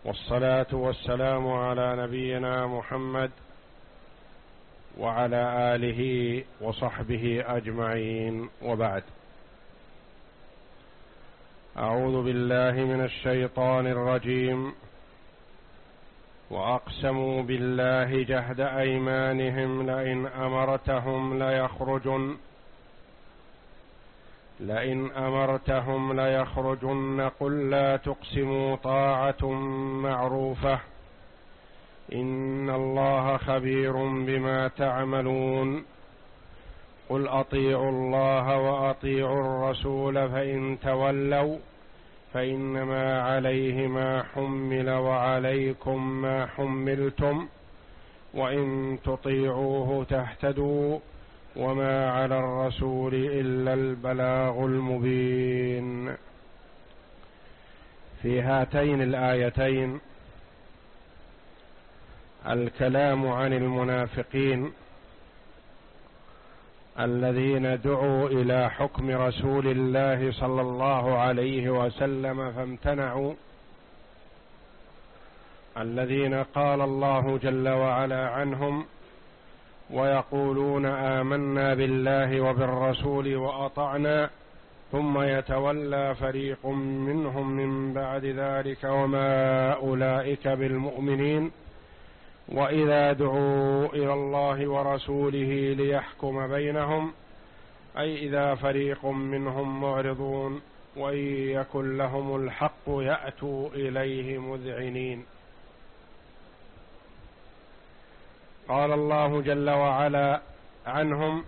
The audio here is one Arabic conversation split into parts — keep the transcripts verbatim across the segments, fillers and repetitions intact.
والصلاة والسلام على نبينا محمد وعلى آله وصحبه أجمعين، وبعد. أعوذ بالله من الشيطان الرجيم. وأقسموا بالله جهد أيمانهم لئن أمرتهم ليخرجن لئن أمرتهم ليخرجن قل لا تقسموا طاعة معروفة إن الله خبير بما تعملون قل أطيعوا الله وأطيعوا الرسول فإن تولوا فإنما عليه ما حمل وعليكم ما حملتم وإن تطيعوه تهتدوا وما على الرسول إلا البلاغ المبين. في هاتين الآيتين الكلام عن المنافقين الذين دعوا إلى حكم رسول الله صلى الله عليه وسلم فامتنعوا، الذين قال الله جل وعلا عنهم: ويقولون آمنا بالله وبالرسول وأطعنا ثم يتولى فريق منهم من بعد ذلك وما أولئك بالمؤمنين وإذا دعوا إلى الله ورسوله ليحكم بينهم أي إذا فريق منهم معرضون وإن يكن لهم الحق يأتوا إليه مذعنين. قال الله جل وعلا عنهم: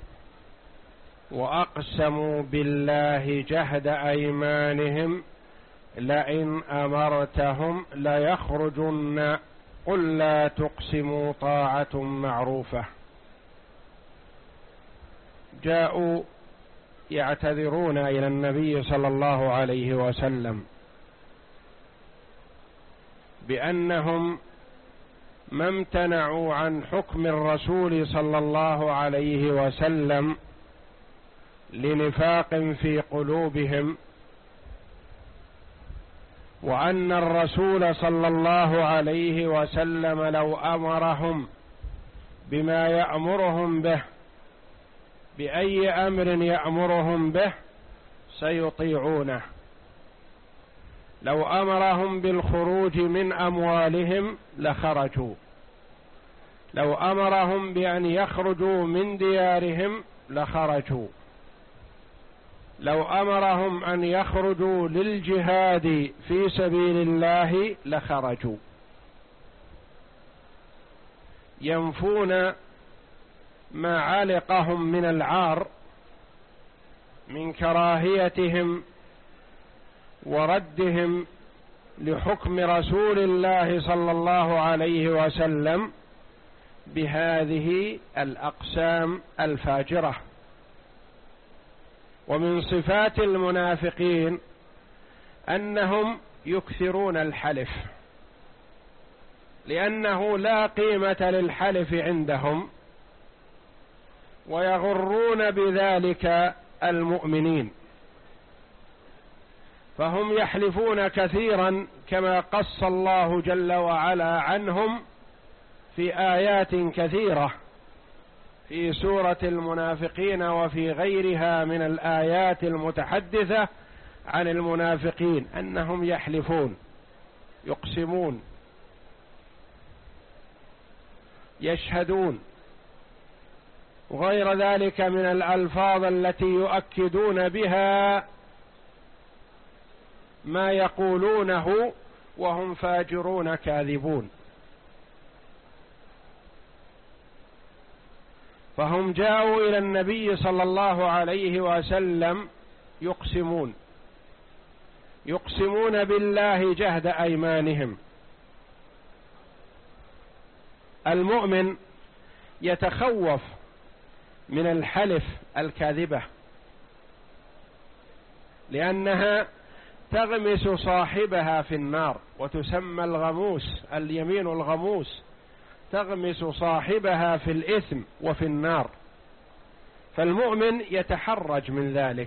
وأقسموا بالله جهد أيمانهم لئن أمرتهم ليخرجن قل لا تقسموا طاعة معروفة. جاءوا يعتذرون إلى النبي صلى الله عليه وسلم بأنهم ما امتنعوا عن حكم الرسول صلى الله عليه وسلم لنفاق في قلوبهم، وأن الرسول صلى الله عليه وسلم لو أمرهم بما يأمرهم به بأي أمر يأمرهم به سيطيعونه. لو أمرهم بالخروج من أموالهم لخرجوا، لو أمرهم بأن يخرجوا من ديارهم لخرجوا، لو أمرهم أن يخرجوا للجهاد في سبيل الله لخرجوا، ينفون ما علقهم من العار من كراهيتهم وردهم لحكم رسول الله صلى الله عليه وسلم بهذه الأقسام الفاجرة. ومن صفات المنافقين أنهم يكثرون الحلف، لأنه لا قيمة للحلف عندهم، ويغرون بذلك المؤمنين، فهم يحلفون كثيرا كما قص الله جل وعلا عنهم في آيات كثيرة في سورة المنافقين وفي غيرها من الآيات المتحدثة عن المنافقين أنهم يحلفون، يقسمون، يشهدون، وغير ذلك من الألفاظ التي يؤكدون بها ما يقولونه وهم فاجرون كاذبون. فهم جاءوا إلى النبي صلى الله عليه وسلم يقسمون يقسمون بالله جهد أيمانهم. المؤمن يتخوف من الحلف الكاذبة، لأنها تغمس صاحبها في النار، وتسمى الغموس، اليمين الغموس، تغمس صاحبها في الإثم وفي النار، فالمؤمن يتحرج من ذلك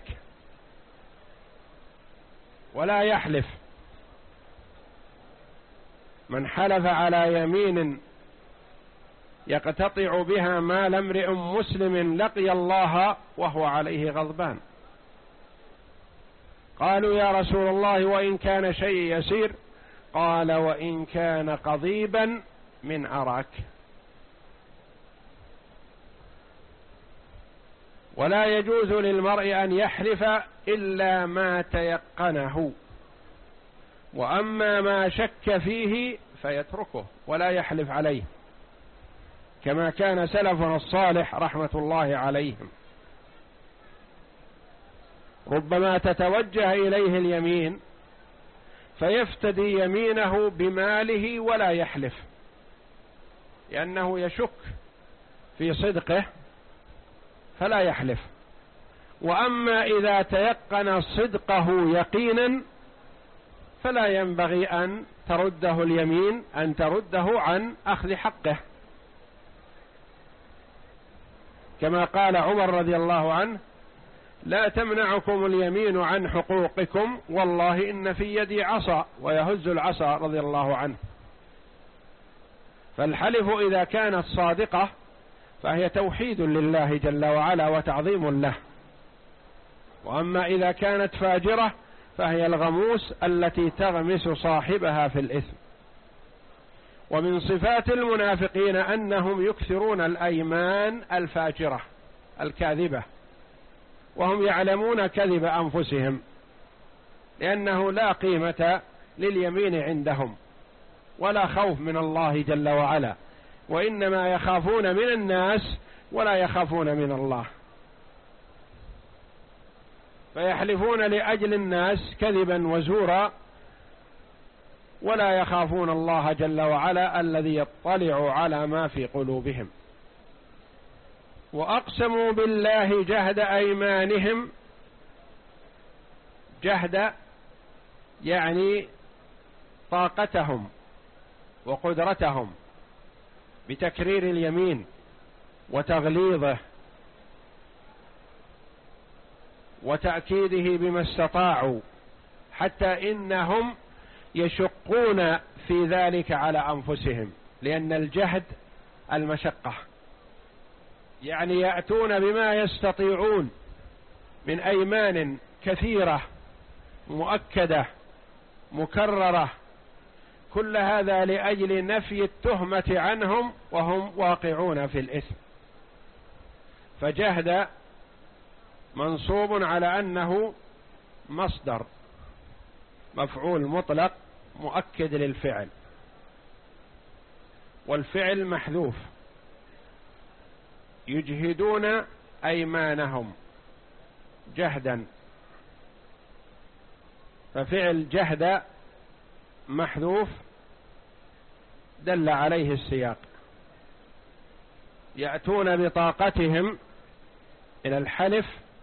ولا يحلف. من حلف على يمين يقتطع بها مال امرئ مسلم لقي الله وهو عليه غضبان. قالوا يا رسول الله وإن كان شيء يسير؟ قال وإن كان قضيبا من أراك. ولا يجوز للمرء أن يحلف إلا ما تيقنه، وأما ما شك فيه فيتركه ولا يحلف عليه، كما كان سلفنا الصالح رحمة الله عليهم. ربما تتوجه إليه اليمين فيفتدي يمينه بماله ولا يحلف، لأنه يشك في صدقه فلا يحلف. وأما إذا تيقن صدقه يقينا فلا ينبغي أن ترده اليمين، أن ترده عن أخذ حقه، كما قال عمر رضي الله عنه: لا تمنعكم اليمين عن حقوقكم والله إن في يدي عصا، ويهز العصا رضي الله عنه. فالحلف إذا كانت صادقة فهي توحيد لله جل وعلا وتعظيم له، وأما إذا كانت فاجرة فهي الغموس التي تغمس صاحبها في الإثم. ومن صفات المنافقين أنهم يكثرون الأيمان الفاجرة الكاذبة، وهم يعلمون كذب أنفسهم، لأنه لا قيمة لليمين عندهم ولا خوف من الله جل وعلا، وإنما يخافون من الناس ولا يخافون من الله، فيحلفون لأجل الناس كذبا وزورا ولا يخافون الله جل وعلا الذي يطلع على ما في قلوبهم. وأقسموا بالله جهد أيمانهم، جهد يعني طاقتهم وقدرتهم بتكرير اليمين وتغليظه وتأكيده بما استطاعوا، حتى إنهم يشقون في ذلك على أنفسهم، لأن الجهد المشقة، يعني يأتون بما يستطيعون من أيمان كثيرة مؤكدة مكررة، كل هذا لأجل نفي التهمة عنهم وهم واقعون في الإثم. فجهد منصوب على أنه مصدر مفعول مطلق مؤكد للفعل، والفعل محذوف، يجهدون أيمانهم جهدا، ففعل جهد محذوف دل عليه السياق. يأتون بطاقتهم إلى الحلف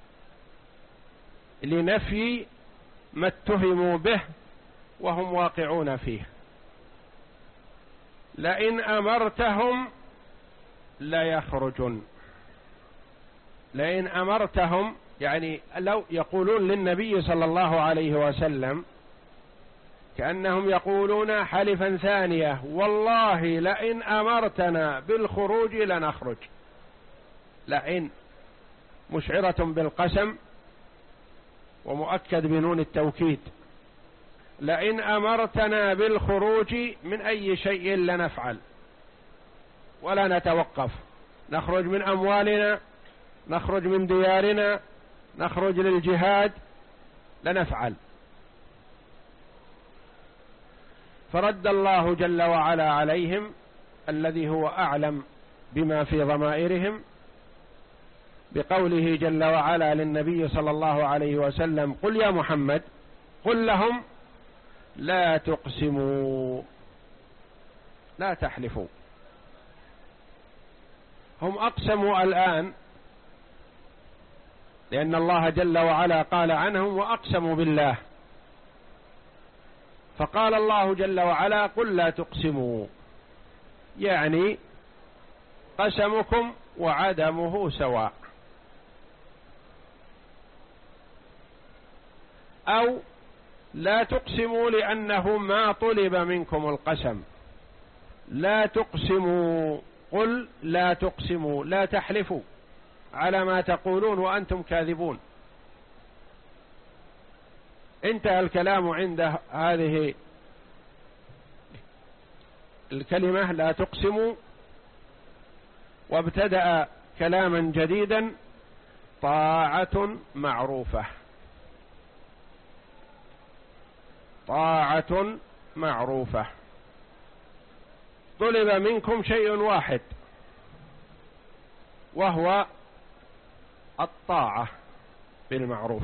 لنفي ما اتهموا به وهم واقعون فيه. لئن أمرتهم لا يخرجون. لئن أمرتهم يعني لو يقولون للنبي صلى الله عليه وسلم كأنهم يقولون حلفا ثانية: والله لئن أمرتنا بالخروج لنخرج. لئن مشعرة بالقسم ومؤكد بنون التوكيد. لئن أمرتنا بالخروج من أي شيء لنفعل ولا نتوقف، نخرج من أموالنا، نخرج من ديارنا، نخرج للجهاد، لنفعل. فرد الله جل وعلا عليهم الذي هو أعلم بما في ضمائرهم بقوله جل وعلا للنبي صلى الله عليه وسلم: قل يا محمد قل لهم لا تقسموا، لا تحلفوا. هم أقسموا الآن لأن الله جل وعلا قال عنهم: وأقسموا بالله. فقال الله جل وعلا: قل لا تقسموا، يعني قسمكم وعدمه سواء. أو لا تقسموا لأنه ما طلب منكم القسم، لا تقسموا، قل لا تقسموا، لا تحلفوا على ما تقولون وأنتم كاذبون. انتهى الكلام عند هذه الكلمة لا تقسموا، وابتدأ كلاما جديدا: طاعة معروفة. طاعة معروفة. طلب منكم شيء واحد وهو الطاعة بالمعروف.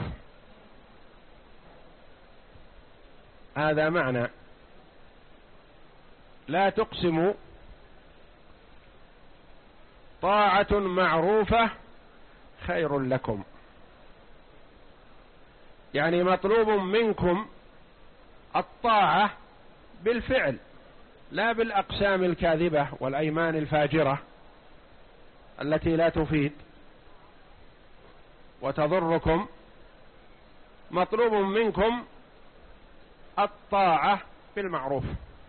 هذا معنى لا تقسموا، طاعة معروفة خير لكم. يعني مطلوب منكم الطاعة بالفعل، لا بالأقسام الكاذبة والأيمان الفاجرة التي لا تفيد وتضركم. مطلوب منكم الطاعة بالمعروف.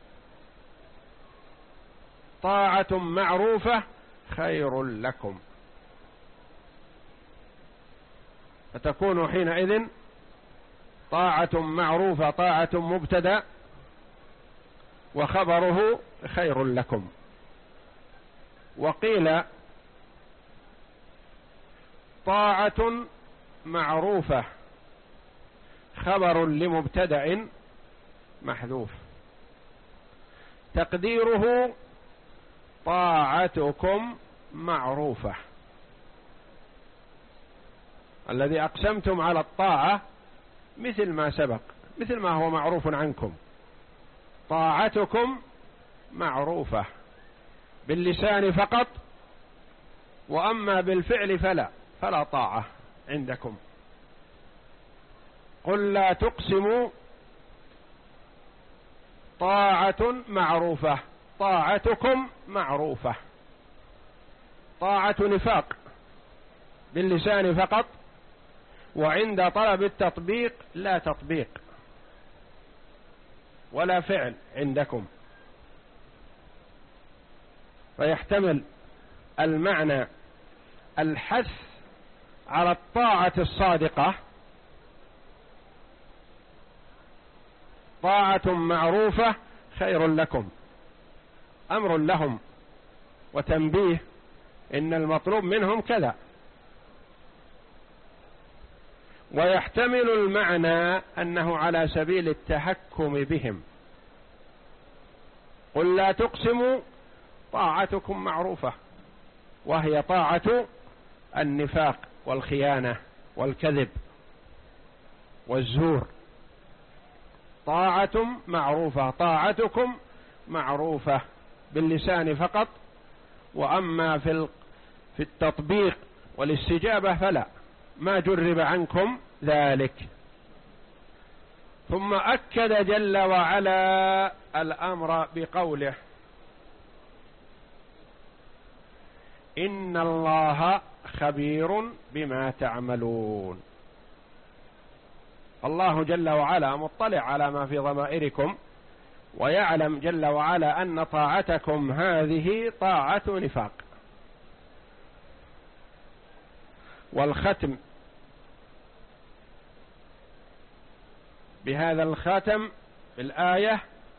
طاعة معروفة خير لكم. فتكون حينئذ طاعة معروفة طاعة مبتدأ وخبره خير لكم. وقيل طاعة معروفة خبر لمبتدأ محذوف، تقديره طاعتكم معروفة. الذي أقسمتم على الطاعة مثل ما سبق، مثل ما هو معروف عنكم. طاعتكم معروفة باللسان فقط، وأما بالفعل فلا فلا طاعة عندكم. قل لا تقسموا طاعة معروفة، طاعتكم معروفة. طاعة نفاق باللسان فقط، وعند طلب التطبيق لا تطبيق ولا فعل عندكم. فيحتمل المعنى الحث على الطاعة الصادقة، طاعة معروفة خير لكم، أمر لهم وتنبيه إن المطلوب منهم كذا. ويحتمل المعنى أنه على سبيل التحكم بهم. قل لا تقسموا طاعتكم معروفة، وهي طاعة النفاق والخيانة والكذب والزور. طاعة معروفة، طاعتكم معروفة باللسان فقط، وأما في في التطبيق والاستجابة فلا، ما جرب عنكم ذلك. ثم أكد جل وعلا الأمر بقوله: إن الله خبير بما تعملون. الله جل وعلا مطلع على ما في ضمائركم، ويعلم جل وعلا أن طاعتكم هذه طاعة نفاق. والختم بهذا الخاتم الآية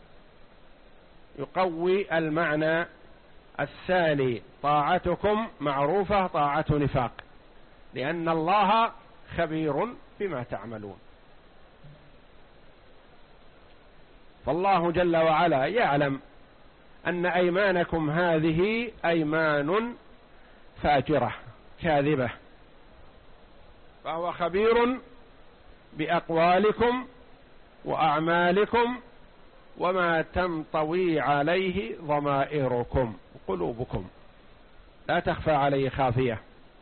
يقوي المعنى الثاني: طاعتكم معروفة طاعة نفاق، لأن الله خبير بما تعملون. فالله جل وعلا يعلم أن أيمانكم هذه أيمان فاجرة كاذبة، فهو خبير بأقوالكم وأعمالكم وما تنطوي عليه ضمائركم قلوبكم، لا تخفى عليه خافية.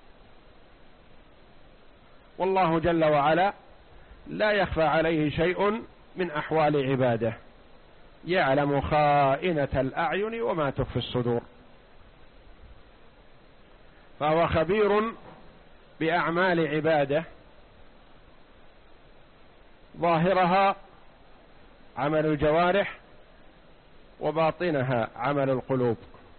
والله جل وعلا لا يخفى عليه شيء من أحوال عباده، يعلم خائنة الأعين وما تخفي الصدور. فهو خبير بأعمال عباده، ظاهرها عمل الجوارح وباطنها عمل القلوب.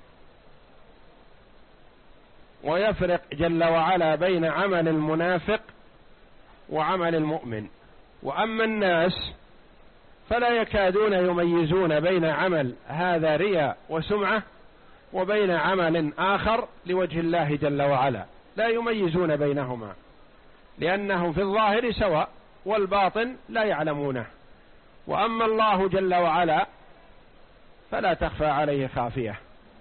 ويفرق جل وعلا بين عمل المنافق وعمل المؤمن. وأما الناس فلا يكادون يميزون بين عمل هذا رياء وسمعة وبين عمل آخر لوجه الله جل وعلا، لا يميزون بينهما، لأنهم في الظاهر سواء والباطن لا يعلمونه. وأما الله جل وعلا فلا تخفى عليه خافية،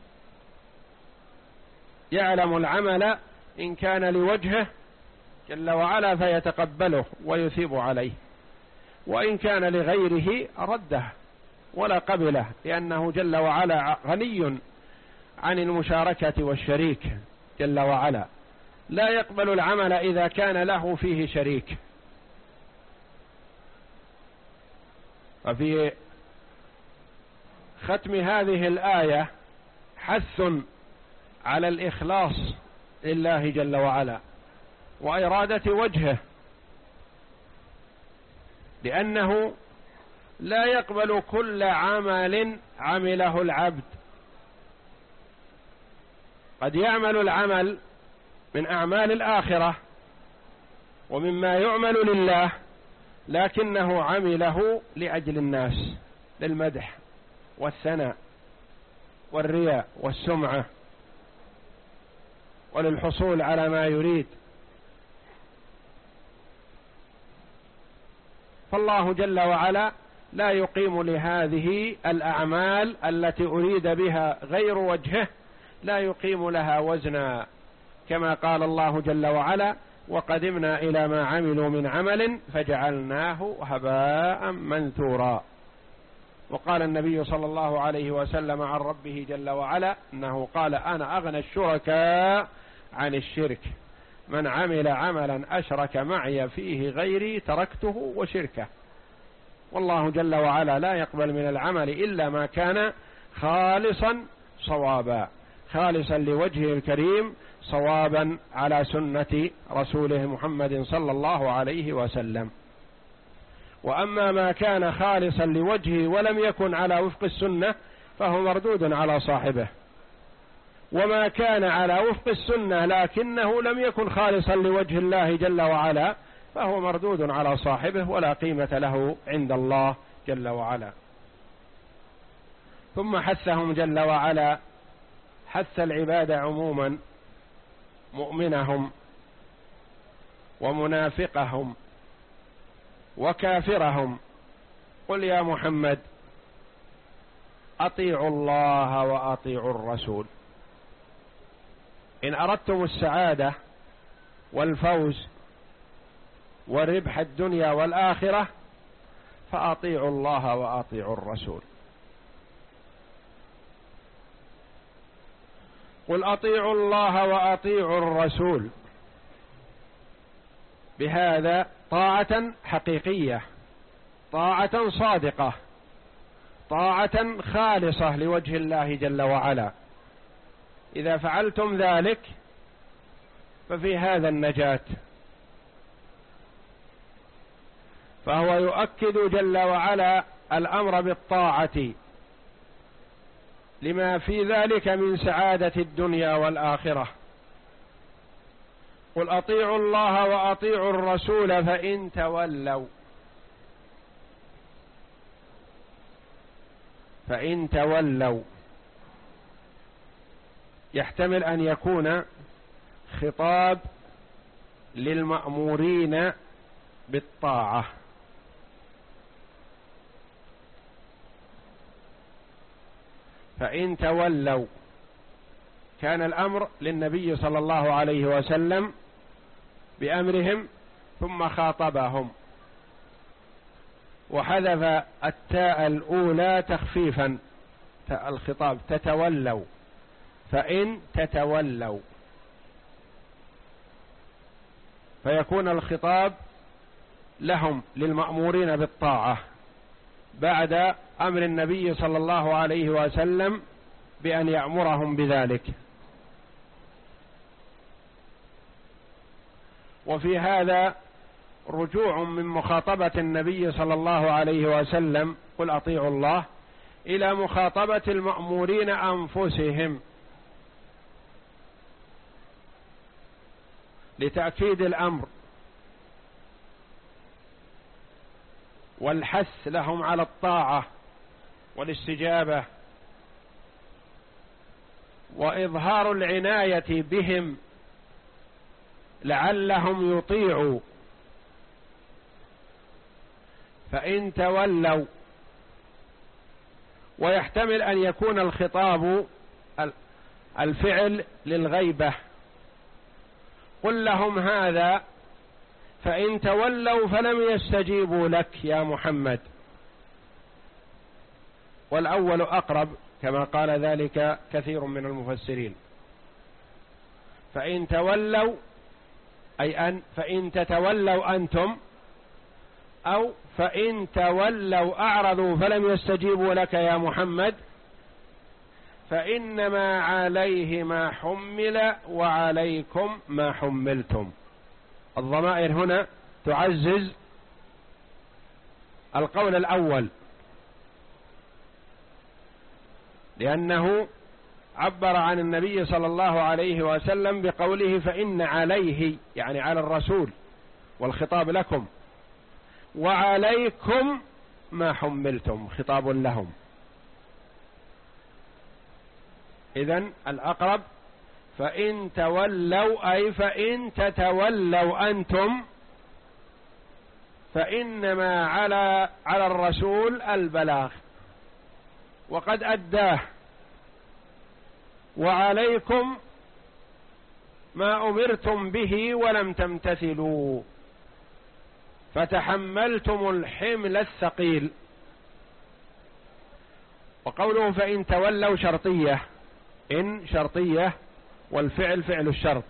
يعلم العمل إن كان لوجهه جل وعلا فيتقبله ويثيب عليه، وإن كان لغيره رده ولا قبله، لأنه جل وعلا غني عن المشاركة والشريك جل وعلا، لا يقبل العمل إذا كان له فيه شريك. وفي ختم هذه الآية حث على الإخلاص لله جل وعلا وإرادة وجهه، لأنه لا يقبل كل عمل عمله العبد. قد يعمل العمل من أعمال الآخرة ومما يعمل لله، لكنه عمله لأجل الناس، للمدح والثناء والرياء والسمعة وللحصول على ما يريد. فالله جل وعلا لا يقيم لهذه الأعمال التي أريد بها غير وجهه، لا يقيم لها وزنا، كما قال الله جل وعلا: وقدمنا إلى ما عملوا من عمل فجعلناه هباء منثورا. وقال النبي صلى الله عليه وسلم عن ربه جل وعلا أنه قال: أنا أغنى الشركاء عن الشرك، من عمل عملا أشرك معي فيه غيري تركته وشركه. والله جل وعلا لا يقبل من العمل إلا ما كان خالصا صوابا، خالصا لوجهه الكريم، صوابا على سنة رسوله محمد صلى الله عليه وسلم. وأما ما كان خالصا لوجهه ولم يكن على وفق السنة فهو مردود على صاحبه، وما كان على وفق السنة لكنه لم يكن خالصا لوجه الله جل وعلا فهو مردود على صاحبه ولا قيمة له عند الله جل وعلا. ثم حثهم جل وعلا حث العباد عموما، مؤمنهم ومنافقهم وكافرهم: قل يا محمد أطيعوا الله وأطيعوا الرسول إن أردتم السعادة والفوز وربح الدنيا والآخرة، فأطيعوا الله وأطيعوا الرسول. قل أطيعوا الله وأطيعوا الرسول، بهذا طاعة حقيقية، طاعة صادقة، طاعة خالصة لوجه الله جل وعلا. إذا فعلتم ذلك ففي هذا النجاة. فهو يؤكد جل وعلا الأمر بالطاعة لما في ذلك من سعادة الدنيا والآخرة. قل أطيعوا الله وأطيعوا الرسول فإن تولوا فإن تولوا يحتمل أن يكون خطاب للمأمورين بالطاعة، فإن تولوا كان الأمر للنبي صلى الله عليه وسلم بأمرهم ثم خاطبهم، وحذف التاء الأولى تخفيفا الخطاب: تتولوا، فإن تتولوا، فيكون الخطاب لهم للمأمورين بالطاعة بعد أمر النبي صلى الله عليه وسلم بأن يأمرهم بذلك. وفي هذا رجوع من مخاطبة النبي صلى الله عليه وسلم: قل أطيعوا الله، إلى مخاطبة المأمورين أنفسهم لتأكيد الأمر والحث لهم على الطاعة والاستجابة، وإظهار العناية بهم لعلهم يطيعوا. فإن تولوا، ويحتمل أن يكون الخطاب الفعل للغيبة، قل لهم هذا، فإن تولوا فلم يستجيبوا لك يا محمد. والأول أقرب كما قال ذلك كثير من المفسرين. فإن تولوا أي أن فإن تتولوا أنتم، أو فإن تولوا أعرضوا فلم يستجيبوا لك يا محمد، فإنما عليه ما حمل وعليكم ما حملتم. الضمائر هنا تعزز القول الأول، لأنه عبر عن النبي صلى الله عليه وسلم بقوله فإن عليه، يعني على الرسول، والخطاب لكم، وعليكم ما حملتم، خطاب لهم. إذن الأقرب فإن تولوا أي فإن تتولوا أنتم فإنما على على الرسول البلاغ وقد أداه، وعليكم ما أمرتم به ولم تمتثلوا فتحملتم الحمل الثقيل. وقوله فإن تولوا شرطية، إن شرطية والفعل فعل الشرط،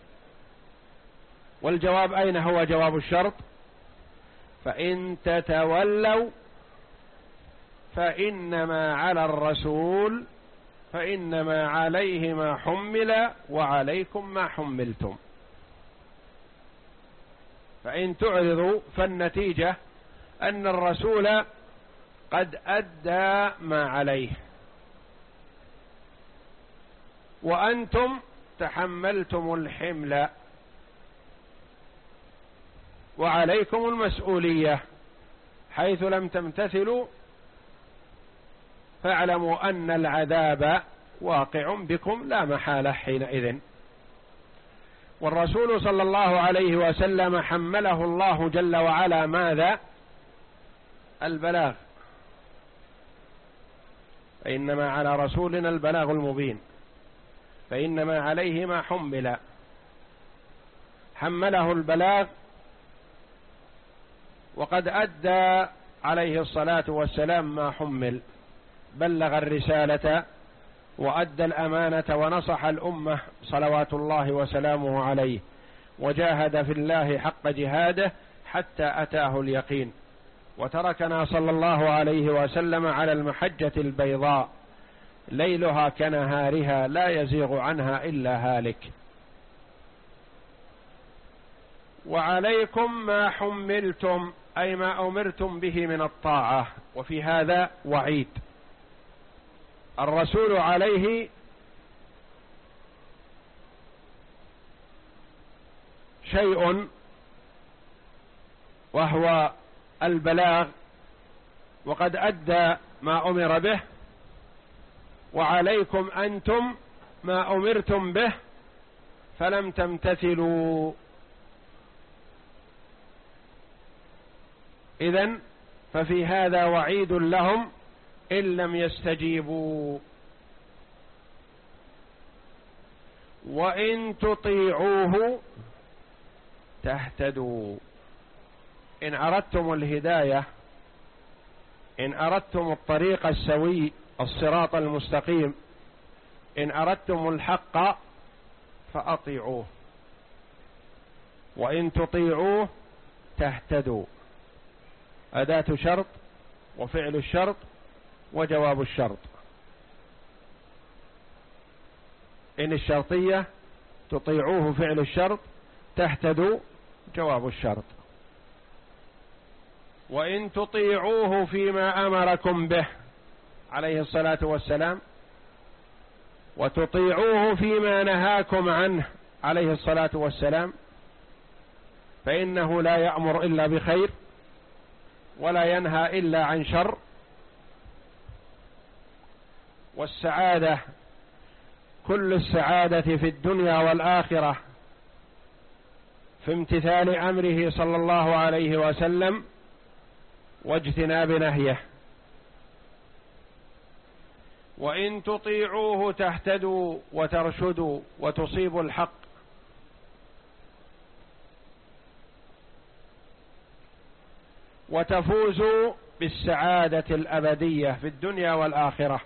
والجواب أين هو جواب الشرط؟ فإن تتولوا فإنما على الرسول، فإنما عليه ما حمل وعليكم ما حملتم. فإن تعرضوا فالنتيجة أن الرسول قد أدى ما عليه، وأنتم تحملتم الحمل وعليكم المسؤولية، حيث لم تمتثلوا فاعلموا أن العذاب واقع بكم لا محالة حينئذ. والرسول صلى الله عليه وسلم حمله الله جل وعلا ماذا؟ البلاغ، فإنما على رسولنا البلاغ المبين، فإنما عليه ما حمل، حمله البلاغ وقد أدى عليه الصلاة والسلام ما حمل، بلغ الرسالة وأدى الأمانة ونصح الأمة صلوات الله وسلامه عليه، وجاهد في الله حق جهاده حتى أتاه اليقين، وتركنا صلى الله عليه وسلم على المحجة البيضاء ليلها كنهارها لا يزيغ عنها إلا هالك. وعليكم ما حملتم أي ما أمرتم به من الطاعة. وفي هذا وعيد، الرسول عليه شيء وهو البلاغ وقد أدى ما أمر به، وعليكم أنتم ما أمرتم به فلم تمتثلوا. إذن ففي هذا وعيد لهم إن لم يستجيبوا. وإن تطيعوه تهتدوا. إن أردتم الهداية، إن أردتم الطريق السوي الصراط المستقيم، إن أردتم الحق فأطيعوه، وإن تطيعوه تهتدوا. أداة شرط وفعل الشرط وجواب الشرط. إن الشرطية تطيعوه فعل الشرط، تهتدوا جواب الشرط. وإن تطيعوه فيما أمركم به عليه الصلاة والسلام وتطيعوه فيما نهاكم عنه عليه الصلاة والسلام، فإنه لا يأمر إلا بخير ولا ينهى إلا عن شر. والسعادة كل السعادة في الدنيا والآخرة في امتثال أمره صلى الله عليه وسلم واجتناب نهيه. وإن تطيعوه تهتدوا وترشدوا وتصيبوا الحق. وتفوزوا بالسعادة الأبدية في الدنيا والآخرة.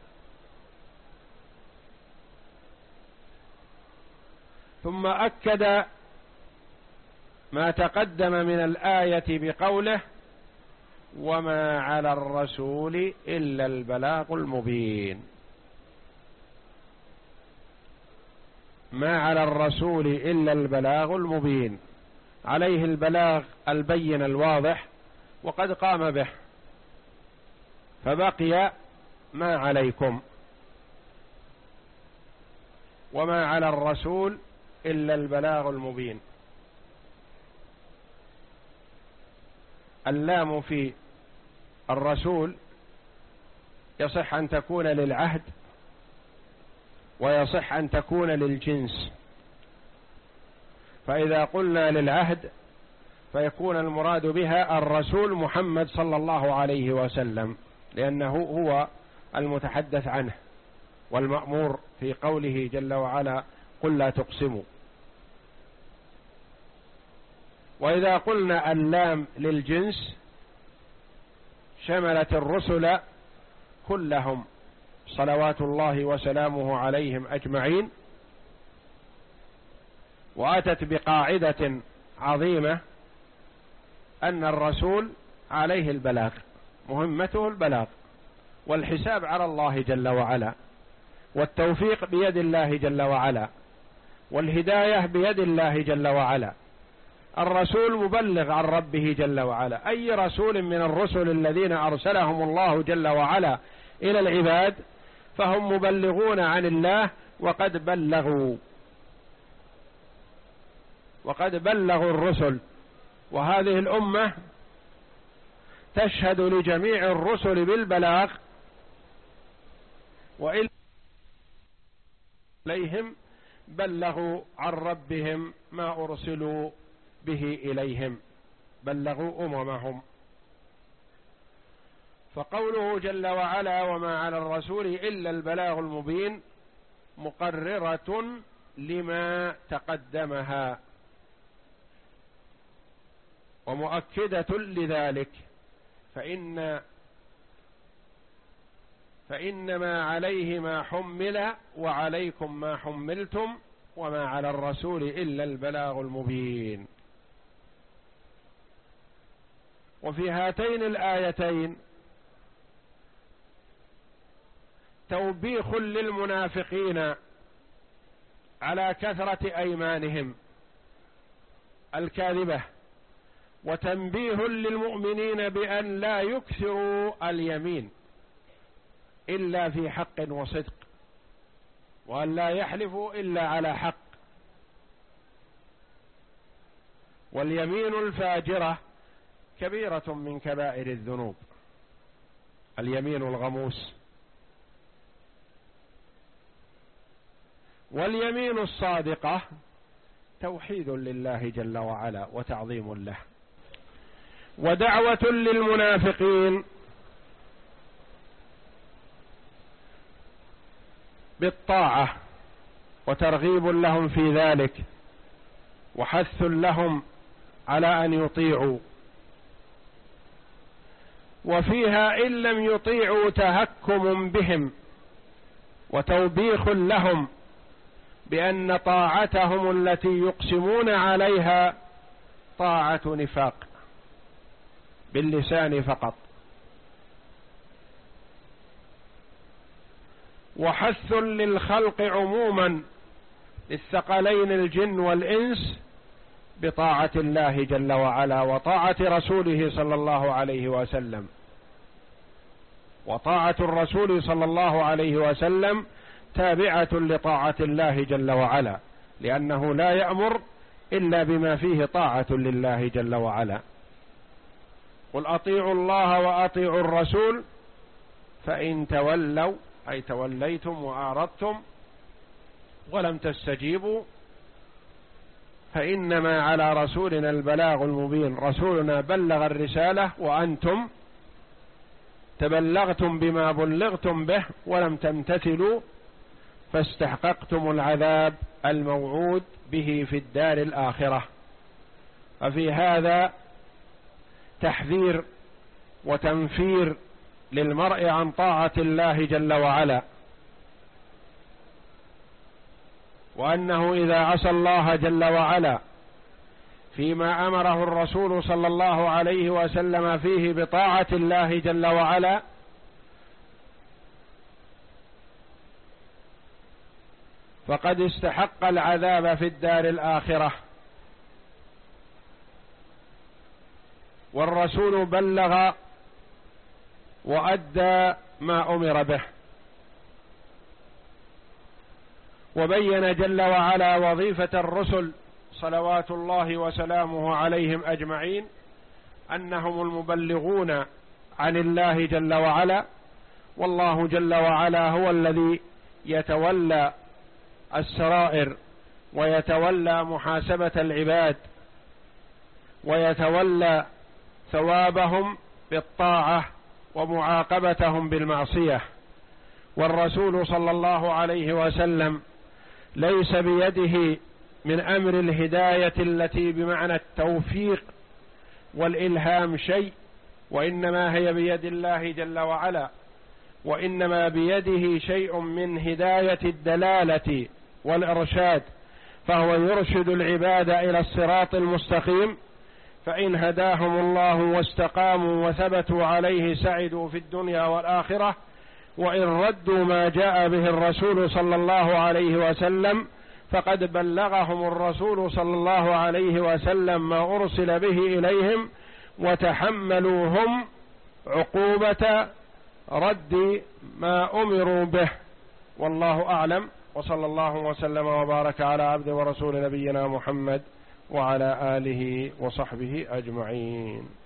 ثم أكد ما تقدم من الآية بقوله: وما على الرسول إلا البلاغ المبين. ما على الرسول إلا البلاغ المبين، عليه البلاغ البين الواضح وقد قام به، فبقي ما عليكم. وما على الرسول إلا البلاغ المبين. اللام في الرسول يصح أن تكون للعهد ويصح أن تكون للجنس. فإذا قلنا للعهد فيكون المراد بها الرسول محمد صلى الله عليه وسلم، لأنه هو المتحدث عنه والمأمور في قوله جل وعلا: قل لا تقسموا. وإذا قلنا اللام للجنس شملت الرسل كلهم صلوات الله وسلامه عليهم أجمعين، وأتت بقاعدة عظيمة أن الرسول عليه البلاغ، مهمته البلاغ، والحساب على الله جل وعلا، والتوفيق بيد الله جل وعلا، والهداية بيد الله جل وعلا. الرسول مبلغ عن ربه جل وعلا. أي رسول من الرسل الذين أرسلهم الله جل وعلا إلى العباد فهم مبلغون عن الله، وقد بلغوا وقد بلغوا الرسل. وهذه الأمة تشهد لجميع الرسل بالبلاغ، وإن إليهم بلغوا عن ربهم ما أرسلوا به إليهم، بلغوا أممهم. فقوله جل وعلا: وما على الرسول إلا البلاغ المبين، مقررة لما تقدمها ومؤكدة لذلك. فإن فإنما عليه ما حمل وعليكم ما حملتم وما على الرسول إلا البلاغ المبين. وفي هاتين الآيتين توبيخ للمنافقين على كثرة أيمانهم الكاذبة، وتنبيه للمؤمنين بأن لا يكثروا اليمين إلا في حق وصدق، وأن لا يحلفوا إلا على حق. واليمين الفاجرة كبيرة من كبائر الذنوب، اليمين الغموس. واليمين الصادقة توحيد لله جل وعلا وتعظيم له. ودعوة للمنافقين بالطاعة وترغيب لهم في ذلك، وحث لهم على أن يطيعوا. وفيها إن لم يطيعوا تهكم بهم وتوبيخ لهم بأن طاعتهم التي يقسمون عليها طاعة نفاق باللسان فقط. وحث للخلق عموما الثقلين الجن والإنس بطاعة الله جل وعلا وطاعة رسوله صلى الله عليه وسلم. وطاعة الرسول صلى الله عليه وسلم تابعة لطاعة الله جل وعلا، لأنه لا يأمر إلا بما فيه طاعة لله جل وعلا. قل أطيعوا الله وأطيعوا الرسول فإن تولوا أي توليتم وأعرضتم ولم تستجيبوا فإنما على رسولنا البلاغ المبين. رسولنا بلغ الرسالة وأنتم تبلغتم بما بلغتم به ولم تمتثلوا فاستحققتم العذاب الموعود به في الدار الآخرة. ففي هذا تحذير وتنفير للمرء عن طاعة الله جل وعلا، وأنه إذا عصى الله جل وعلا فيما أمره الرسول صلى الله عليه وسلم فيه بطاعة الله جل وعلا فقد استحق العذاب في الدار الآخرة. والرسول بلغ وأدى ما أمر به، وبين جل وعلا وظيفة الرسل صلوات الله وسلامه عليهم أجمعين أنهم المبلغون عن الله جل وعلا، والله جل وعلا هو الذي يتولى السرائر ويتولى محاسبة العباد ويتولى ثوابهم بالطاعة ومعاقبتهم بالمعصية. والرسول صلى الله عليه وسلم ليس بيده من أمر الهداية التي بمعنى التوفيق والإلهام شيء، وإنما هي بيد الله جل وعلا، وإنما بيده شيء من هداية الدلالة والإرشاد، فهو يرشد العباد إلى الصراط المستقيم، فإن هداهم الله واستقاموا وثبتوا عليه سعدوا في الدنيا والآخرة، وإن ردوا ما جاء به الرسول صلى الله عليه وسلم فقد بلغهم الرسول صلى الله عليه وسلم ما أرسل به إليهم وتحملوا هم عقوبة رد ما أمروا به. والله أعلم، وصلى الله وسلم وبارك على عبد ورسول نبينا محمد وعلى آله وصحبه أجمعين.